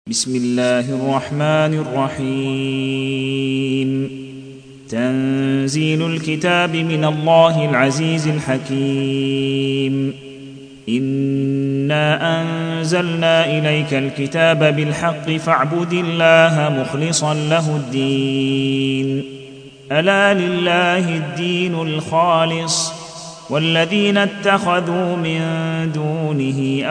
بسم الله الرحمن الرحيم. تنزيل الكتاب من الله العزيز الحكيم. إنا أنزلنا إليك الكتاب بالحق فاعبد الله مخلصا له الدين. ألا لله الدين الخالص والذين اتخذوا من دونه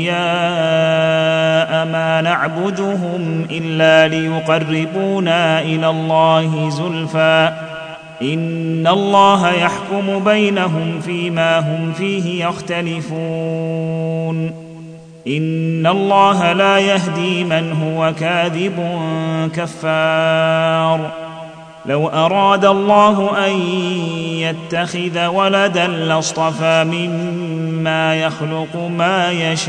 أولياء ما نعبدهم إلا ليقربونا إلى الله زلفى إن الله يحكم بينهم فيما هم فيه يختلفون. إن الله لا يهدي من هو كاذب كفار. لو أراد الله أن يتخذ ولدا لاصطفى مما يخلق ما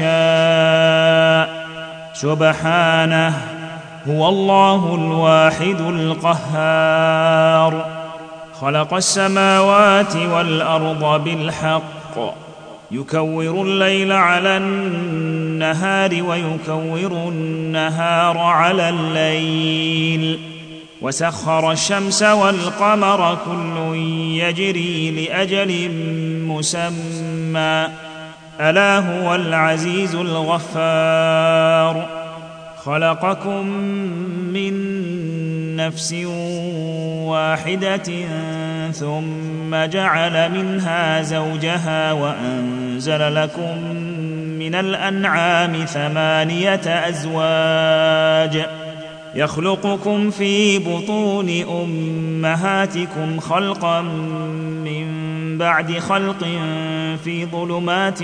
يشاء سبحانه هو الله الواحد القهار. خلق السماوات والأرض بالحق يكور الليل على النهار ويكور النهار على الليل وسخر الشمس والقمر كل يجري لأجل مسمى ألا هو العزيز الغفار. خلقكم من نفس واحدة ثم جعل منها زوجها وأنزل لكم من الأنعام 8 أزواج يخلقكم في بطون أمهاتكم خلقا من بعد خلق في ظلمات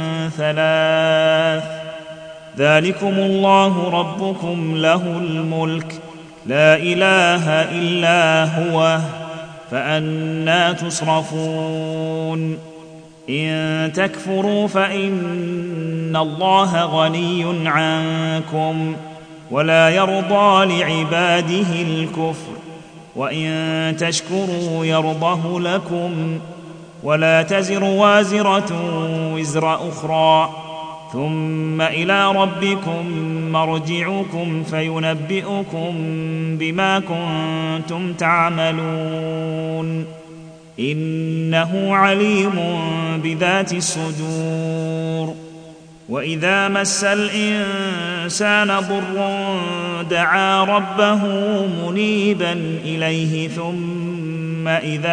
3 ذلكم الله ربكم له الملك لا إله إلا هو فأنى تصرفون. إن تكفروا فإن الله غني عنكم ولا يرضى لعباده الكفر وإن تشكروا يرضه لكم ولا تزر وازرة وزر أخرى ثم إلى ربكم مرجعكم فينبئكم بما كنتم تعملون إنه عليم بذات الصدور. وإذا مس الإنسان ضر دعا ربه منيبا إليه ثم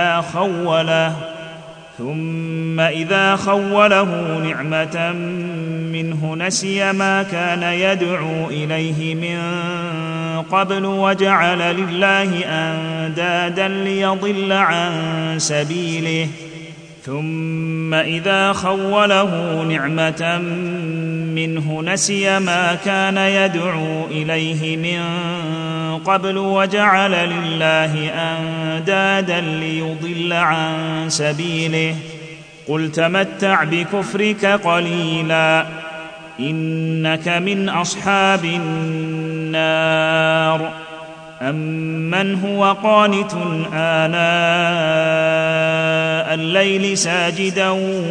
إذا خوله نعمة منه نسي ما كان يدعو إليه من قبل وجعل لله أندادا ليضل عن سبيله ثم إذا خوله نعمة منه نسي ما كان يدعو إليه من قبل وجعل لله أندادا ليضل عن سبيله قل تمتع بكفرك قليلا إنك من أصحاب النار. أمن هو قانت آناء الليل ساجدا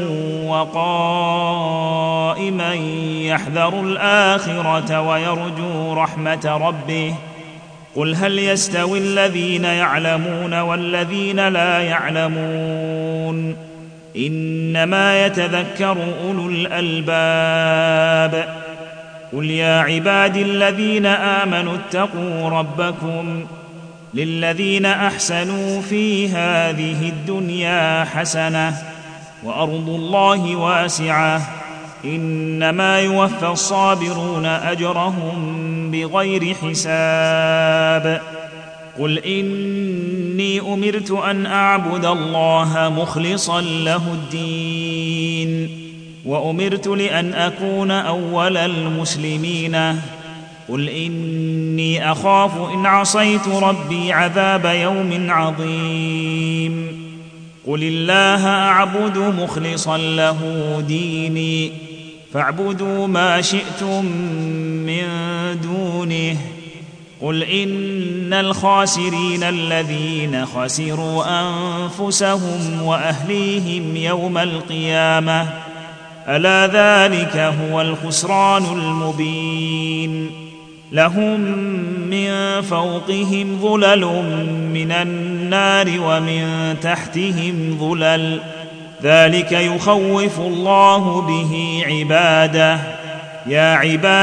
وقائما يحذر الآخرة ويرجو رحمة ربه قل هل يستوي الذين يعلمون والذين لا يعلمون إنما يتذكر أولو الألباب. قل يا عبادي الذين آمنوا اتقوا ربكم للذين أحسنوا في هذه الدنيا حسنة وأرض الله واسعة إنما يوفى الصابرون أجرهم بغير حساب. قل إني أمرت أن أعبد الله مخلصا له الدين وأمرت لأن أكون أول المسلمين. قل إني أخاف إن عصيت ربي عذاب يوم عظيم. قل الله أعبد مخلصا له ديني فاعبدوا ما شئتم من دونه. قل إن الخاسرين الذين خسروا أنفسهم وأهليهم يوم القيامة ألا ذلك هو الخسران المبين. لهم من فوقهم ظلل من النار ومن تحتهم ظلل ذلك يخوف الله به عباده يا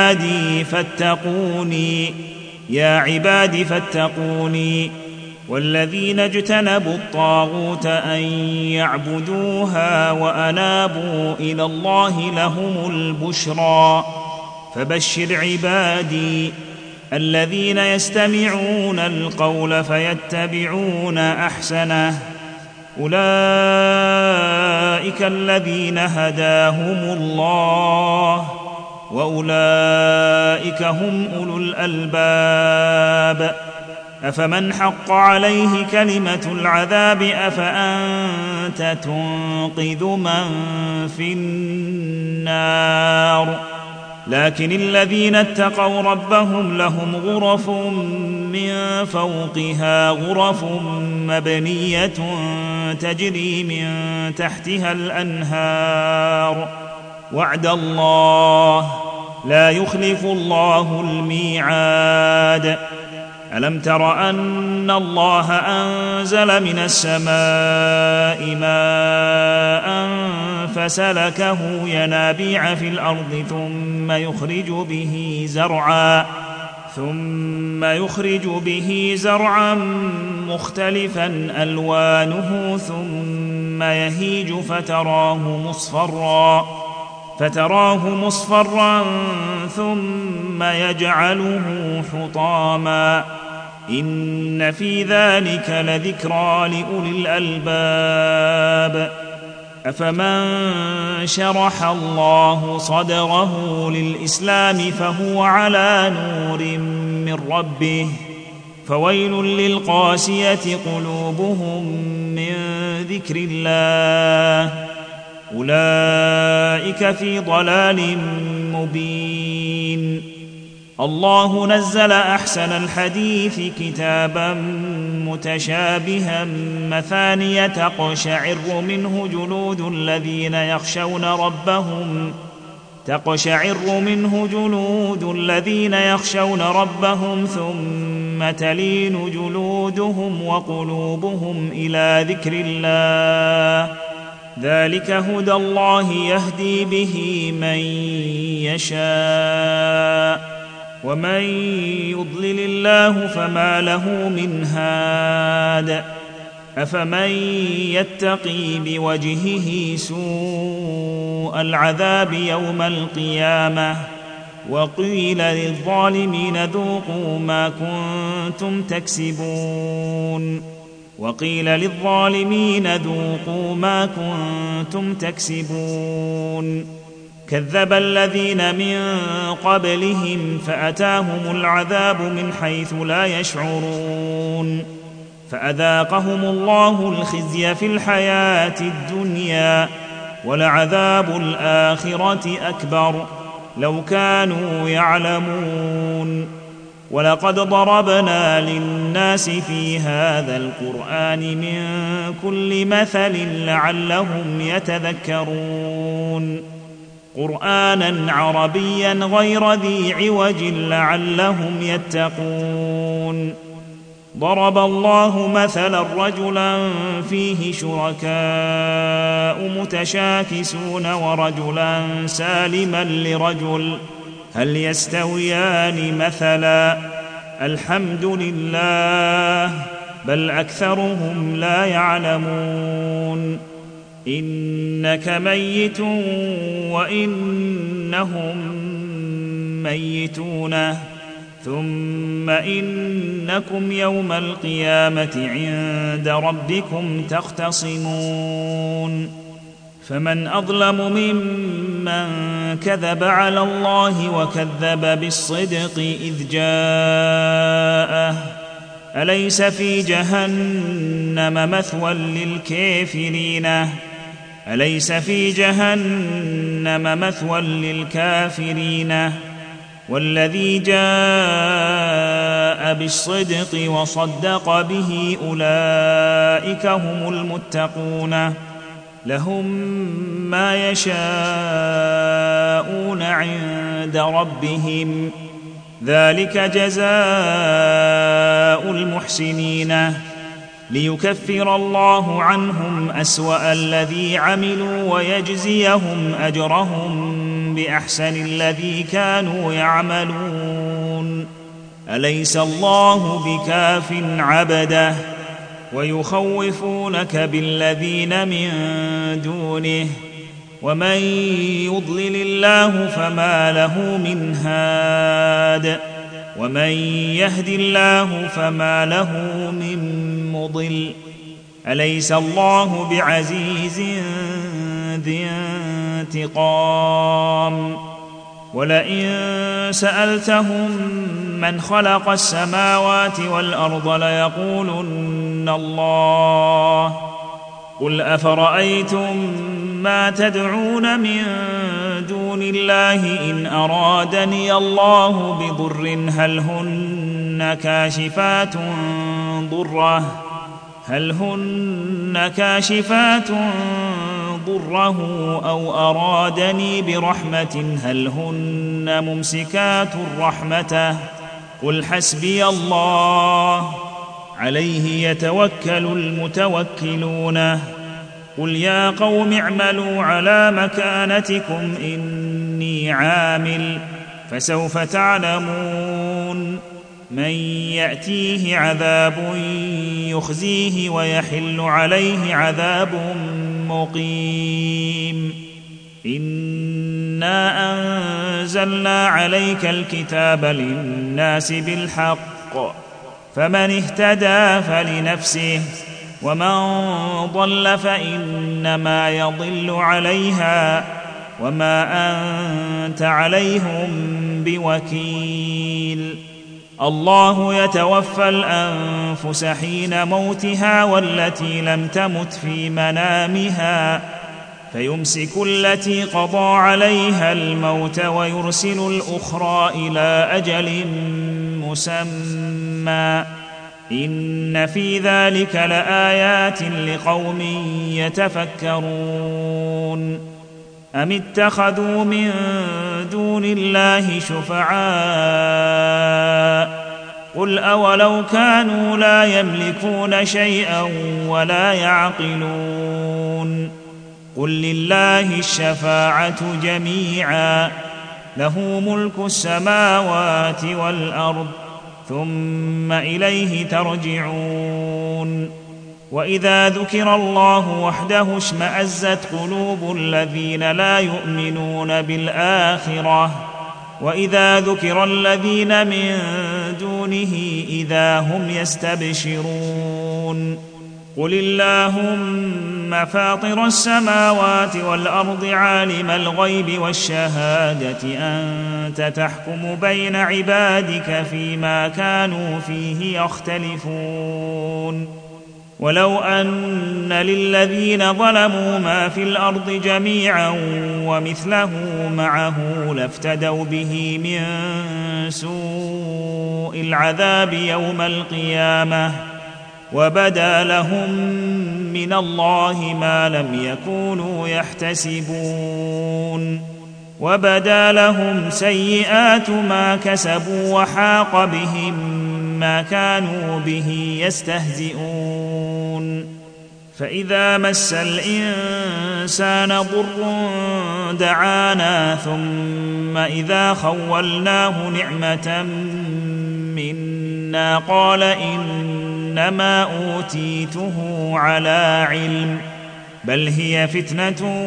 عبادي فاتقوني والذين اجتنبوا الطاغوت أن يعبدوها وأنابوا إلى الله لهم البشرى فبشر عبادي الذين يستمعون القول فيتبعون أحسنه أولئك الذين هداهم الله وأولئك هم أولو الألباب أفمن حق عليه كلمة العذاب أفأنت تنقذ من في النار لكن الذين اتقوا ربهم لهم غرف من فوقها غرف مبنية تجري من تحتها الأنهار وعد الله لا يخلف الله الميعاد ألم تر أن الله أنزل من السماء ماء فسلكه ينابيع في الأرض ثم يخرج به زرعا مختلفا ألوانه ثم يهيج فتراه مصفرا ثم يجعله حطاما إن في ذلك لذكرى لأولي الألباب أفمن شرح الله صدره للإسلام فهو على نور من ربه فويل للقاسية قلوبهم من ذكر الله أولئك في ضلال مبين الله نزل أحسن الحديث كتابا متشابها مثانية تقشعر منه جلود الذين يخشون ربهم ثم تلين جلودهم وقلوبهم إلى ذكر الله ذلك هدى الله يهدي به من يشاء ومن يضلل الله فما له من هاد أفمن يتقي بوجهه سوء العذاب يوم القيامة وقيل للظالمين ذوقوا ما كنتم تكسبون كذب الذين من قبلهم فأتاهم العذاب من حيث لا يشعرون فأذاقهم الله الخزي في الحياة الدنيا ولعذاب الآخرة أكبر لو كانوا يعلمون ولقد ضربنا للناس في هذا القرآن من كل مثل لعلهم يتذكرون قرآنا عربيا غير ذي عوج لعلهم يتقون ضرب الله مثلا رجلا فيه شركاء متشاكسون ورجلا سالما لرجل هل يستويان مثلا الحمد لله بل أكثرهم لا يعلمون إنك ميت وإنهم ميتون ثم إنكم يوم القيامة عند ربكم تختصمون فمن أظلم ممن كذب على الله وكذب بالصدق إذ جاءه أليس في جهنم مثوى للكافرين والذي جاء بالصدق وصدق به أولئك هم المتقون لهم ما يشاءون عند ربهم ذلك جزاء المحسنين ليكفر الله عنهم أسوأ الذي عملوا ويجزيهم أجرهم بأحسن الذي كانوا يعملون أليس الله بكاف عبده ويخوفونك بالذين من دونه ومن يضلل الله فما له من هاد ومن يهد الله فما له من مضل أليس الله بعزيز ذي انتقام ولئن سألتهم من خلق السماوات والأرض ليقولن الله قل أفرأيتم ما تدعون من دون الله إن أرادني الله بضر هل هن كاشفات ضره أو أرادني برحمة هل هن ممسكات رحمته قل حسبي الله عليه يتوكل المتوكلون قل يا قوم اعملوا على مكانتكم إني عامل فسوف تعلمون من يأتيه عذاب يخزيه ويحل عليه عذاب مقيم إنا أنزلنا عليك الكتاب للناس بالحق فمن اهتدى فلنفسه ومن ضل فإنما يضل عليها وما أنت عليهم بوكيل الله يتوفى الأنفس حين موتها والتي لم تمت في منامها فيمسك التي قضى عليها الموت ويرسل الأخرى إلى أجل مسمى إن في ذلك لآيات لقوم يتفكرون أم اتخذوا من دون الله شفعاء قل أولو كانوا لا يملكون شيئا ولا يعقلون قل لله الشفاعة جميعا له ملك السماوات والأرض ثم إليه ترجعون وإذا ذكر الله وحده اشمأزت قلوب الذين لا يؤمنون بالآخرة وإذا ذكر الذين من دونه إذا هم يستبشرون قل اللهم فاطر السماوات والأرض عالم الغيب والشهادة أنت تحكم بين عبادك فيما كانوا فيه يختلفون ولو أن للذين ظلموا ما في الأرض جميعا ومثله معه لافتدوا به من سوء العذاب يوم القيامة وبدا لهم من الله ما لم يكونوا يحتسبون وبدا لهم سيئات ما كسبوا وحاق بهم ما كانوا به يستهزئون فإذا مس الإنسان ضر دعانا ثم إذا خولناه نعمة منا قال إنما أوتيته على علم بل هي فتنة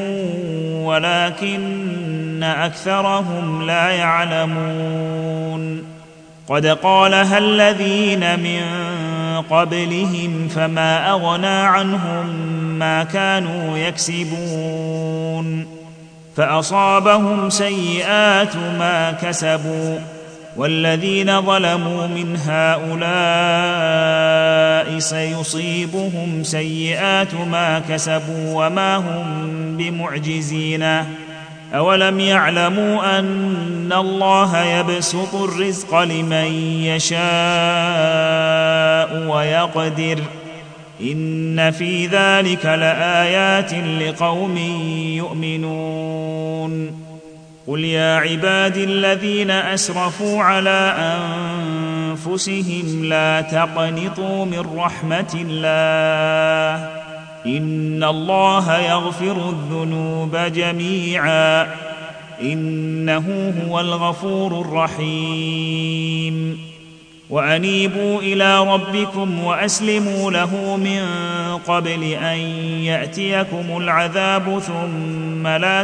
ولكن أكثرهم لا يعلمون قد قالها الذين من قبلهم فما أغنى عنهم ما كانوا يكسبون فأصابهم سيئات ما كسبوا والذين ظلموا من هؤلاء سيصيبهم سيئات ما كسبوا وما هم بمعجزين أولم يعلموا أن الله يبسط الرزق لمن يشاء ويقدر إن في ذلك لآيات لقوم يؤمنون قل يا عبادي الذين أسرفوا على أنفسهم لا تقنطوا من رحمة الله إن الله يغفر الذنوب جميعا إنه هو الغفور الرحيم وأنيبوا إلى ربكم وأسلموا له من قبل أن يأتيكم العذاب ثم لا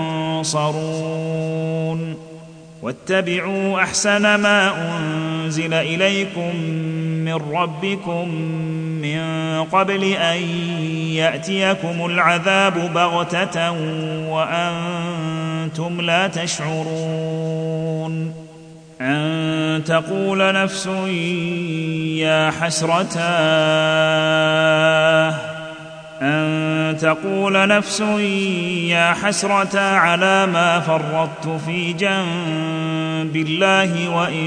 تنصرون واتبعوا أحسن ما أنزل إليكم من ربكم من قبل أن يأتيكم العذاب بغتة وأنتم لا تشعرون أن تقول نفس يا حسرة على ما فرطت في جنب الله وإن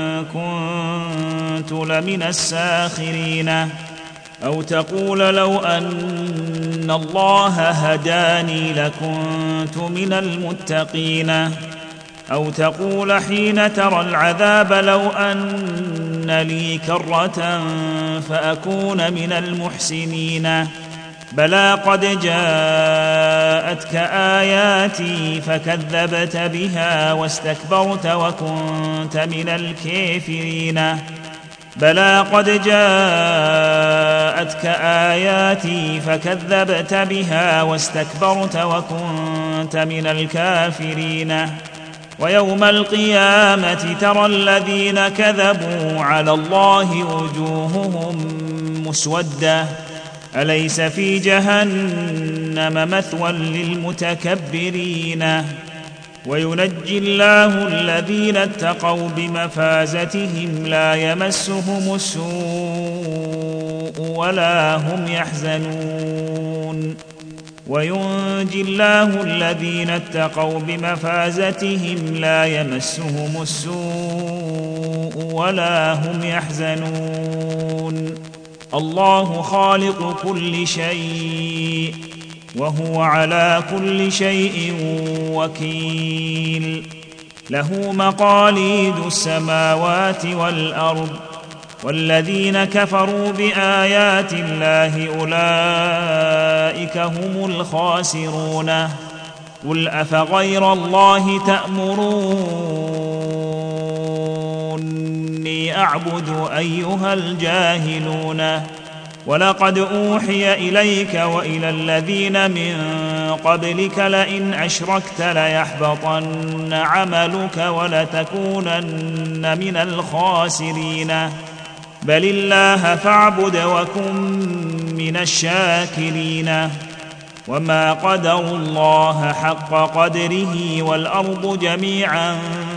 كنت لمن الساخرين أو تقول لو أن الله هداني لكنت من المتقين أو تقول حين ترى العذاب لو أن لي كرة فأكون من المحسنين بلى قد جاءتك آياتي فكذبت بها واستكبرت وكنت من الكافرين بلى قد جاءتك آياتي فكذبت بها واستكبرت وكنت من الكافرين ويوم القيامة ترى الذين كذبوا على الله وجوههم مسودة أليس في جهنم مثوى للمتكبرين وينجي الله الذين اتقوا بمفازتهم لا يمسهم السوء ولا هم يحزنون وينجي الله الذين اتقوا بمفازتهم لا يمسهم السوء ولا هم يحزنون الله خالق كل شيء وهو على كل شيء وكيل له مقاليد السماوات والأرض والذين كفروا بآيات الله أولئك هم الخاسرون قل أفغير الله تأمروني أعبد أيها الجاهلون ولقد أوحي إليك وإلى الذين من قبلك لئن أشركت ليحبطن عملك ولتكونن من الخاسرين بل الله فاعبد وكن من الشاكرين وما قدروا الله حق قدره والأرض جميعا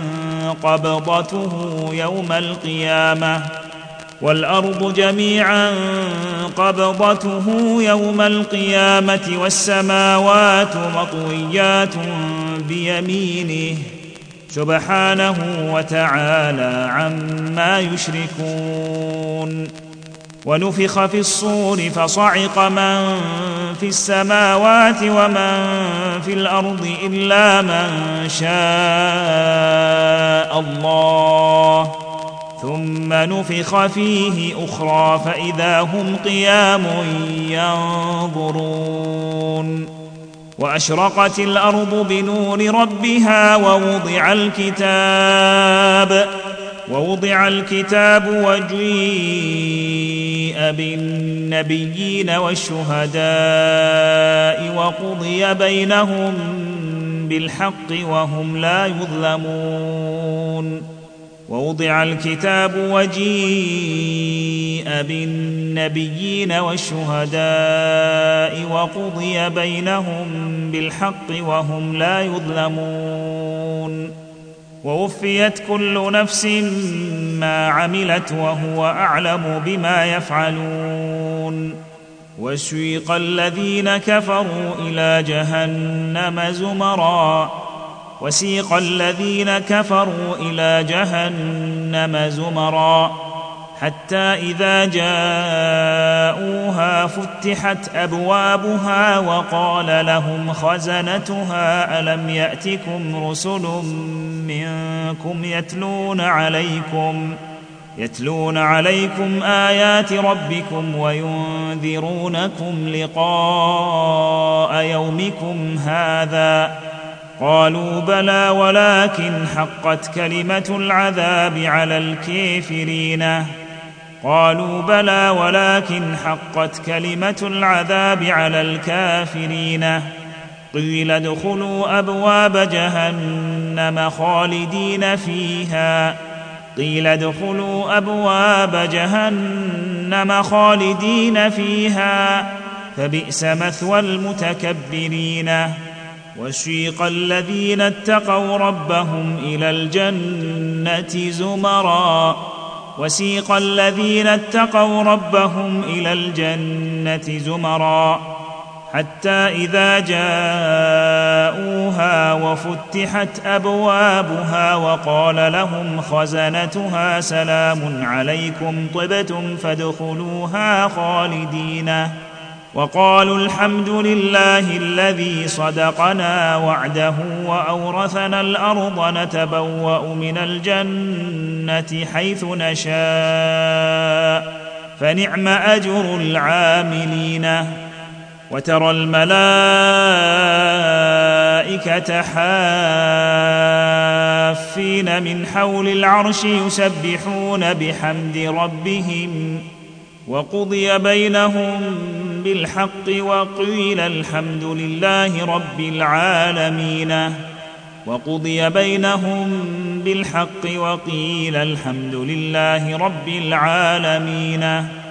قبضته يوم القيامة والسماوات مطويات بيمينه سبحانه وتعالى عما يشركون ونفخ في الصور فصعق من في السماوات ومن في الأرض إلا من شاء الله ثم نفخ فيه أخرى فإذا هم قيام ينظرون وأشرقت الأرض بنور ربها ووضع الكتاب وجيء بالنبيين والشهداء وقضي بينهم بالحق وهم لا يظلمون ووضع الكتاب وجيء بالنبيين والشهداء وقضي بينهم بالحق وهم لا يظلمون ووفيت كل نفس ما عملت وهو أعلم بما يفعلون وسيق الذين كفروا إلى جهنم زمرا حتى إذا جاءوها فتحت أبوابها وقال لهم خزنتها ألم يأتكم رسل منكم يتلون عليكم آيات ربكم وينذرونكم لقاء يومكم هذا؟ قالوا بلى ولكن حقت كلمة العذاب على الكافرين قيل ادخلوا أبواب جهنم خالدين فيها فبئس مثوى المتكبرين. وسيق الذين اتقوا ربهم إلى الجنة زمرا حتى إذا جاءوها وفتحت أبوابها وقال لهم خزنتها سلام عليكم طبتم فادخلوها خالدين وقالوا الحمد لله الذي صدقنا وعده وأورثنا الأرض نتبوأ من الجنة حيث نشاء فنعم أجر العاملين. وترى الملائكة حافين من حول العرش يسبحون بحمد ربهم وقضي بينهم بالحق وقيل الحمد لله رب العالمين.